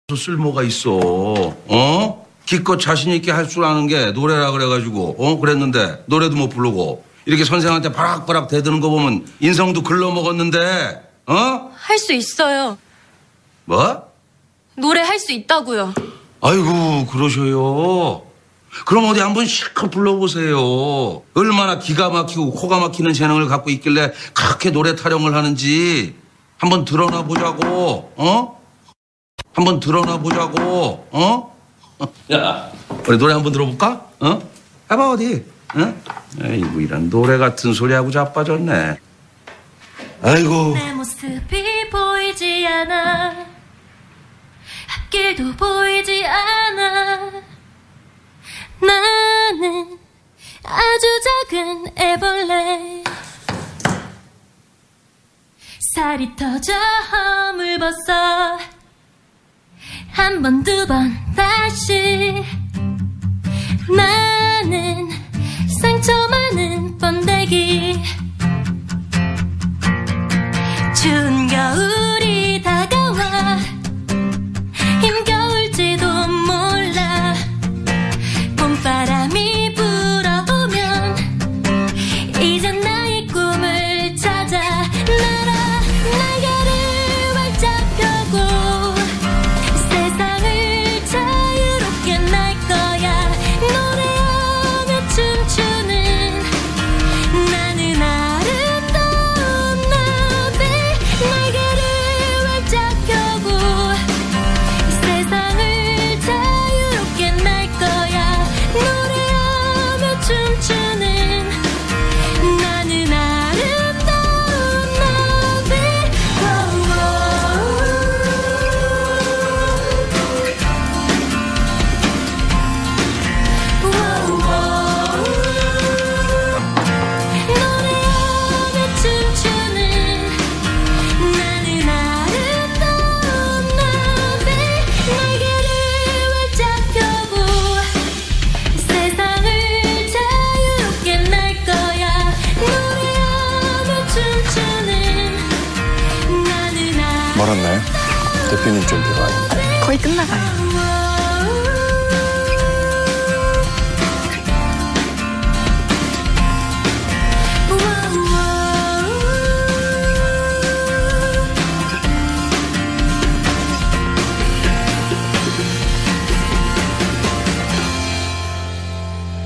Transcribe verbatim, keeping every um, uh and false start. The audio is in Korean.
쓸모가 있어. 어? 기껏 자신 있게 할 줄 아는 게 노래라 그래가지고 어 그랬는데 노래도 못 부르고 이렇게 선생한테 바락바락 대드는 거 보면 인성도 글러먹었는데 어? 할 수 있어요. 뭐? 노래 할 수 있다고요. 아이고 그러셔요. 그럼 어디 한번 실컷 불러보세요. 얼마나 기가 막히고 코가 막히는 재능을 갖고 있길래 그렇게 노래 타령을 하는지 한번 드러나 보자고. 어? 한번 드러나 보자고. 어? 야, 우리 노래 한번 들어볼까? 어? 해봐 어디? 어? 아이고 이런 노래 같은 소리하고 자빠졌네. 아이고. 내 모습이 보이지 않아. 앞길도 보이지 않아. 나는 아주 작은 애벌레. 살이 터져 허물 벗어 한 번 두 번 다시. 나는 상처 많은 번데기. 추운 겨울이 다가와 힘겨울지도 몰라. 봄바람이 불어오면 이젠 나의 꿈을 찾아 날아 날개를 활짝 펴고 세상을 자유롭게 날 거야. 노래하며 춤추는 나는 아름다운 나비. 날개를 활짝 펴고 세상을 자유롭게 날 거야. 노래하며 춤추는 나는 아름다운 나비. 노래하며 춤추는 나는 아름다운 나비. 날개를 활짝 펴고 세상을 자유롭게 날 거야. 노래하며 춤추는 나는 멀었나요? 대표님 쪽으로 와요. 거의 끝나가요.